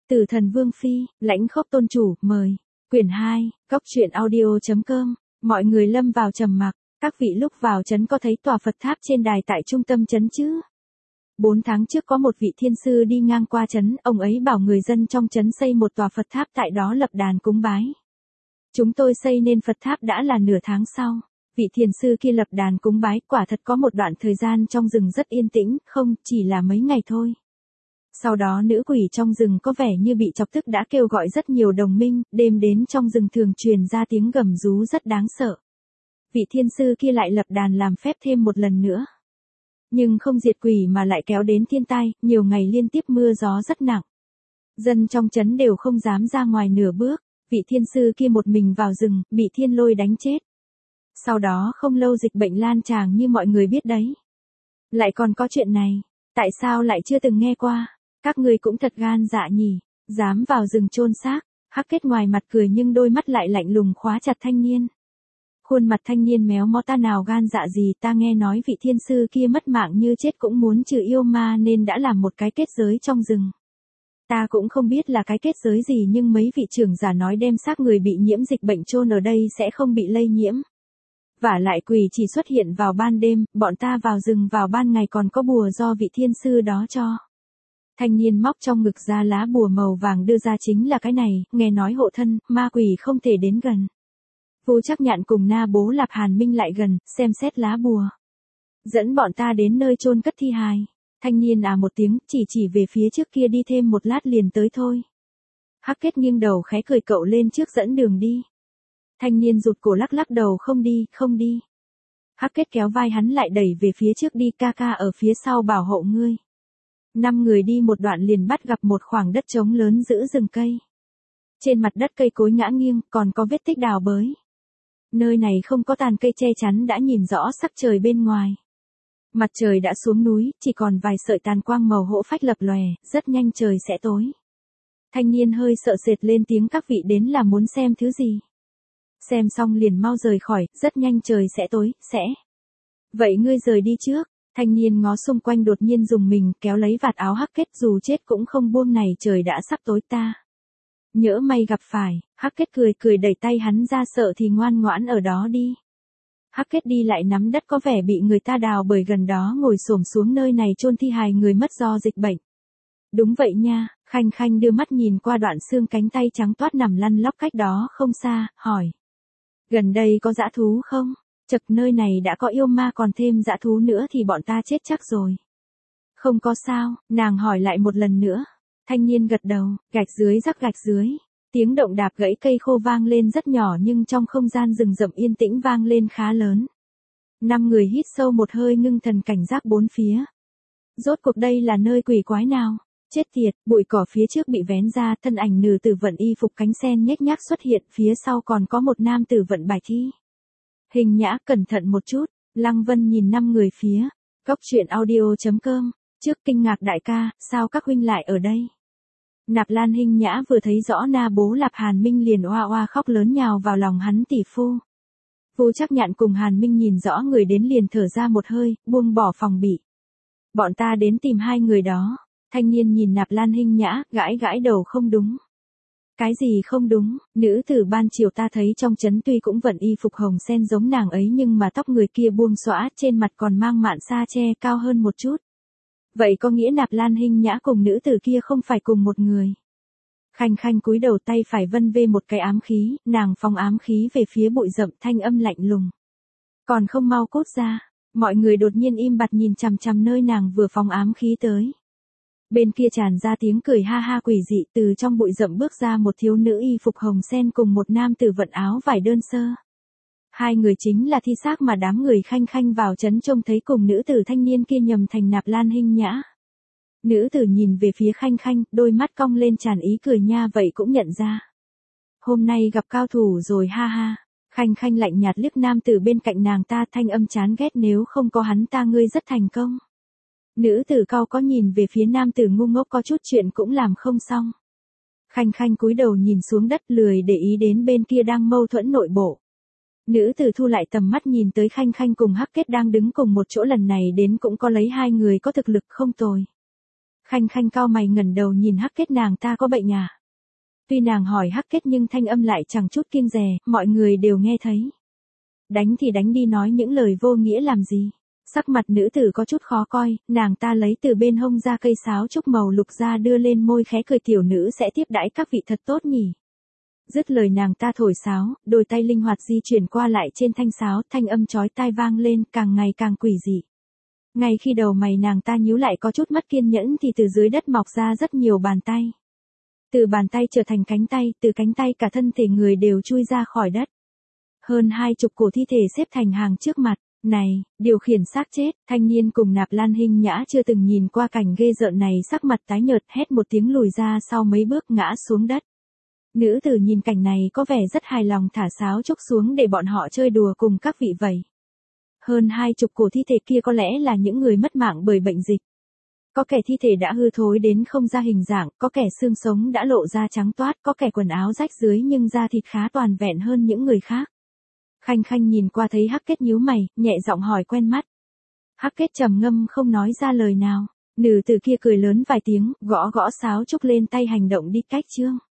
Tử Thần Vương Phi, Lãnh Khốc Tôn Chủ, mời. Quyển 2, Góc truyện audio.com. Mọi người lâm vào trầm mặc. Các vị lúc vào trấn có thấy tòa Phật tháp trên đài tại trung tâm trấn chứ? 4 tháng trước có một vị thiên sư đi ngang qua trấn, ông ấy bảo người dân trong trấn xây một tòa Phật tháp tại đó lập đàn cúng bái. Chúng tôi xây nên Phật tháp đã là nửa tháng sau. Vị thiền sư kia lập đàn cúng bái, quả thật có một đoạn thời gian trong rừng rất yên tĩnh, không, chỉ là mấy ngày thôi. Sau đó nữ quỷ trong rừng có vẻ như bị chọc tức đã kêu gọi rất nhiều đồng minh, đêm đến trong rừng thường truyền ra tiếng gầm rú rất đáng sợ. Vị thiên sư kia lại lập đàn làm phép thêm một lần nữa. Nhưng không diệt quỷ mà lại kéo đến thiên tai, nhiều ngày liên tiếp mưa gió rất nặng. Dân trong trấn đều không dám ra ngoài nửa bước, vị thiên sư kia một mình vào rừng, bị thiên lôi đánh chết. Sau đó không lâu dịch bệnh lan tràn như mọi người biết đấy. Lại còn có chuyện này, tại sao lại chưa từng nghe qua? Các ngươi cũng thật gan dạ nhỉ, dám vào rừng chôn xác. Hắc Kết ngoài mặt cười nhưng đôi mắt lại lạnh lùng khóa chặt thanh niên. Khuôn mặt thanh niên méo mó, ta nào gan dạ gì, ta nghe nói vị thiên sư kia mất mạng như chết cũng muốn trừ yêu ma nên đã làm một cái kết giới trong rừng. Ta cũng không biết là cái kết giới gì nhưng mấy vị trưởng giả nói đem xác người bị nhiễm dịch bệnh chôn ở đây sẽ không bị lây nhiễm. Vả lại quỷ chỉ xuất hiện vào ban đêm, bọn ta vào rừng vào ban ngày còn có bùa do vị thiên sư đó cho. Thanh niên móc trong ngực ra lá bùa màu vàng đưa ra, chính là cái này, nghe nói hộ thân, ma quỷ không thể đến gần. Vu Trác Nhạn cùng Na Bố Lạp Hàn Minh lại gần, xem xét lá bùa. Dẫn bọn ta đến nơi chôn cất thi hài. Thanh niên một tiếng, chỉ về phía trước kia, đi thêm một lát liền tới thôi. Hắc Kết nghiêng đầu khẽ cười, cậu lên trước dẫn đường đi. Thanh niên rụt cổ lắc lắc đầu, không đi. Hắc Kết kéo vai hắn lại đẩy về phía trước, đi, ca ca ở phía sau bảo hộ ngươi. 5 người đi một đoạn liền bắt gặp một khoảng đất trống lớn giữa rừng cây. Trên mặt đất cây cối ngã nghiêng, còn có vết tích đào bới. Nơi này không có tàn cây che chắn đã nhìn rõ sắc trời bên ngoài. Mặt trời đã xuống núi, chỉ còn vài sợi tàn quang màu hổ phách lập lòe, rất nhanh trời sẽ tối. Thanh niên hơi sợ sệt lên tiếng, các vị đến là muốn xem thứ gì? Xem xong liền mau rời khỏi, rất nhanh trời sẽ tối, sẽ. Vậy ngươi rời đi trước. Thanh niên ngó xung quanh đột nhiên dùng mình, kéo lấy vạt áo Hắc Kết, dù chết cũng không buông này, trời đã sắp tối ta. Nhỡ may gặp phải. Hắc Kết cười đẩy tay hắn ra, sợ thì ngoan ngoãn ở đó đi. Hắc Kết đi lại nắm đất, có vẻ bị người ta đào bởi gần đó, ngồi xổm xuống, nơi này chôn thi hài người mất do dịch bệnh. Đúng vậy nha. Khanh Khanh đưa mắt nhìn qua đoạn xương cánh tay trắng toát nằm lăn lóc cách đó không xa, hỏi. Gần đây có dã thú không? Chật, nơi này đã có yêu ma, còn thêm dã thú nữa thì bọn ta chết chắc rồi. Không có sao, nàng hỏi lại một lần nữa. Thanh niên gật đầu, gạch dưới rắc gạch dưới. Tiếng động đạp gãy cây khô vang lên rất nhỏ nhưng trong không gian rừng rậm yên tĩnh vang lên khá lớn. 5 người hít sâu một hơi, ngưng thần cảnh giác bốn phía. Rốt cuộc đây là nơi quỷ quái nào? Chết tiệt, bụi cỏ phía trước bị vén ra, thân ảnh nữ tử vận y phục cánh sen nhếch nhác xuất hiện, phía sau còn có một nam tử vận bạch y. Hình Nhã, cẩn thận một chút. Lăng Vân nhìn 5 người phía. Góc truyện audio.com. Trước kinh ngạc, đại ca, sao các huynh lại ở đây? Nạp Lan Hình Nhã vừa thấy rõ Na Bố Lạp Hàn Minh liền oa oa khóc lớn, nhào vào lòng hắn, tỷ phu. Vu Trác Nhạn cùng Hàn Minh nhìn rõ người đến liền thở ra một hơi, buông bỏ phòng bị. Bọn ta đến tìm 2 người đó. Thanh niên nhìn Nạp Lan Hình Nhã, gãi đầu, không đúng. Cái gì không đúng? Nữ tử ban chiều ta thấy trong trấn tuy cũng vận y phục hồng sen giống nàng ấy nhưng mà tóc người kia buông xõa, trên mặt còn mang mạn sa che, cao hơn một chút. Vậy có nghĩa Nạp Lan Hình Nhã cùng nữ tử kia không phải cùng một người. Khanh Khanh cúi đầu, tay phải vân vê một cái ám khí, nàng phóng ám khí về phía bụi rậm, thanh âm lạnh lùng. Còn không mau cút ra. Mọi người đột nhiên im bặt nhìn chằm chằm nơi nàng vừa phóng ám khí tới. Bên kia tràn ra tiếng cười ha ha quỷ dị, từ trong bụi rậm bước ra một thiếu nữ y phục hồng sen cùng một nam tử vận áo vải đơn sơ. 2 người chính là thi xác mà đám người Khanh Khanh vào trấn trông thấy, cùng nữ tử thanh niên kia nhầm thành Nạp Lan Hình Nhã. Nữ tử nhìn về phía Khanh Khanh, đôi mắt cong lên tràn ý cười, nha vậy cũng nhận ra. Hôm nay gặp cao thủ rồi ha ha. Khanh Khanh lạnh nhạt liếc nam tử bên cạnh nàng ta, thanh âm chán ghét, nếu không có hắn ta ngươi rất thành công. Nữ tử cau có nhìn về phía nam tử ngu ngốc, có chút chuyện cũng làm không xong. Khanh Khanh cúi đầu nhìn xuống đất, lười để ý đến bên kia đang mâu thuẫn nội bộ. Nữ tử thu lại tầm mắt nhìn tới Khanh Khanh cùng Hắc Kết đang đứng cùng một chỗ, lần này đến cũng có lấy 2 người có thực lực không tồi. Khanh Khanh cau mày ngẩng đầu nhìn Hắc Kết, nàng ta có bệnh à? Tuy nàng hỏi Hắc Kết nhưng thanh âm lại chẳng chút kiêng dè, mọi người đều nghe thấy. Đánh thì đánh đi, nói những lời vô nghĩa làm gì? Sắc mặt nữ tử có chút khó coi, nàng ta lấy từ bên hông ra cây sáo trúc màu lục ra đưa lên môi khẽ cười, tiểu nữ sẽ tiếp đãi các vị thật tốt nhỉ. Dứt lời nàng ta thổi sáo, đôi tay linh hoạt di chuyển qua lại trên thanh sáo, thanh âm chói tai vang lên, càng ngày càng quỷ dị. Ngay khi đầu mày nàng ta nhíu lại có chút mất kiên nhẫn thì từ dưới đất mọc ra rất nhiều bàn tay. Từ bàn tay trở thành cánh tay, từ cánh tay cả thân thể người đều chui ra khỏi đất. Hơn 20 cổ thi thể xếp thành hàng trước mặt. Này, điều khiển xác chết, thanh niên cùng Nạp Lan Hinh Nhã chưa từng nhìn qua cảnh ghê rợn này, sắc mặt tái nhợt, hét một tiếng lùi ra sau mấy bước ngã xuống đất. Nữ tử nhìn cảnh này có vẻ rất hài lòng, thả sáo trúc xuống để bọn họ chơi đùa cùng các vị vậy. Hơn 20 cổ thi thể kia có lẽ là những người mất mạng bởi bệnh dịch. Có kẻ thi thể đã hư thối đến không ra hình dạng, có kẻ xương sống đã lộ ra trắng toát, có kẻ quần áo rách dưới nhưng da thịt khá toàn vẹn hơn những người khác. Khanh Khanh nhìn qua thấy Hắc Kết nhíu mày, nhẹ giọng hỏi quen mắt. Hắc Kết trầm ngâm không nói ra lời nào. Nữ tử kia cười lớn vài tiếng, gõ gõ sáo trúc lên tay, hành động đi cách chương.